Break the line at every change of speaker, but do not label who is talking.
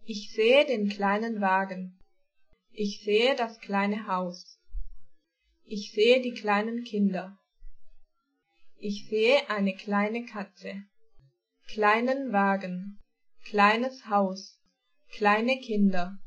Ich sehe den kleinen Wagen. Ich sehe das kleine Haus. Ich sehe die kleinen Kinder. Ich sehe eine kleine Katze. Kleinen Wagen, kleines Haus, kleine Kinder.